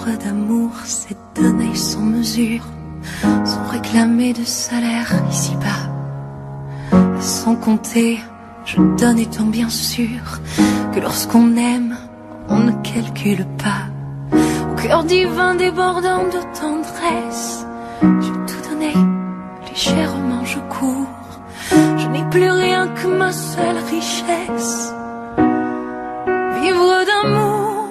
Vivre d'amour, c'est donner sans mesure, sans réclamer de salaire ici-bas. Sans compter, je donne étant bien sûr que lorsqu'on aime, on ne calcule pas. Au cœur divin débordant de tendresse, j'ai tout donné, légèrement je cours. Je n'ai plus rien que ma seule richesse. Vivre d'amour,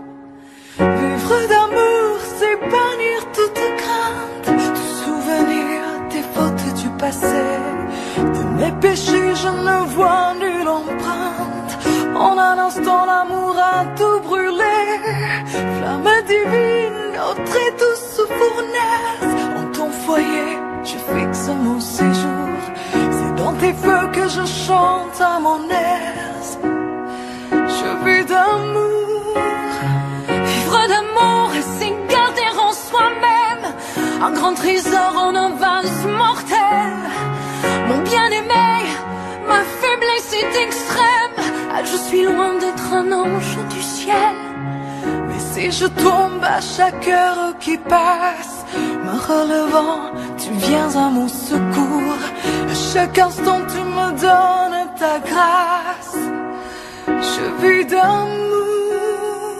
c'est bannir toute crainte, te souvenir des fautes du passé. De mes péchés je ne vois nulle empreinte. En un instant l'amour a tout brûlé. Flamme divine, notre et douce fournaise. En ton foyer, je fixe mon séjour. C'est dans tes feux que je chante à mon aise. Je vis d'amour. Vivre d'amour, c'est garder en soi-même un grand trésor en un vase mortel. Mon bien-aimé, ma faiblesse est extrême. Ah, je suis loin d'être un ange du ciel. Mais si je tombe à chaque heure qui passe, me relevant, tu viens à mon secours. À chaque instant tu me donnes ta grâce. Je vis d'amour.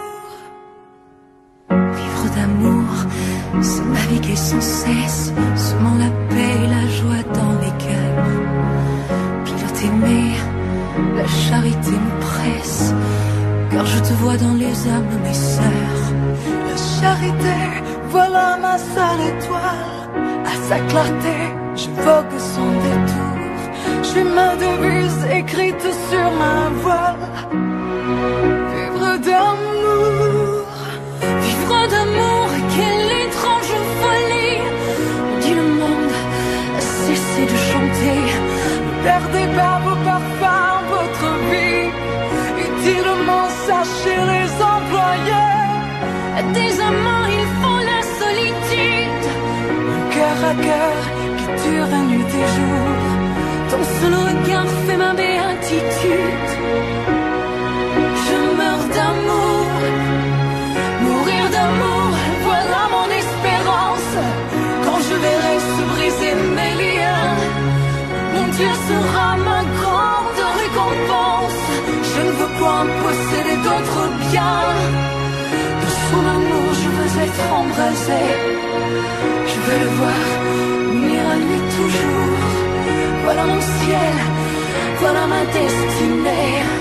Vivre d'amour, c'est naviguer sans cesse, semant la paix et la joie dans les cœurs. Pilote aimé, la charité me presse, car je te vois dans les âmes, mes sœurs. La charité, voilà ma seule étoile. À sa clarté, je vogue sans détour. Je suis ma devise écrite sur ma voile. Vivre d'amour, quelle étrange folie. Dit le monde, cessez de chanter. Ne perdez pas vos parfums, votre vie. Utilement, sachez les employer. Des amants, ils font la solitude. Un cœur à cœur qui dure nuit et jour. Ton seul regard fait ma béatitude. Je meurs d'amour, mourir d'amour, voilà mon espérance. Quand je verrai se briser mes liens, mon Dieu sera ma grande récompense. Je ne veux point posséder d'autres biens. De son amour je veux être embrasé. Je veux le voir unir à lui toujours. Voilà mon ciel, voilà ma destinée.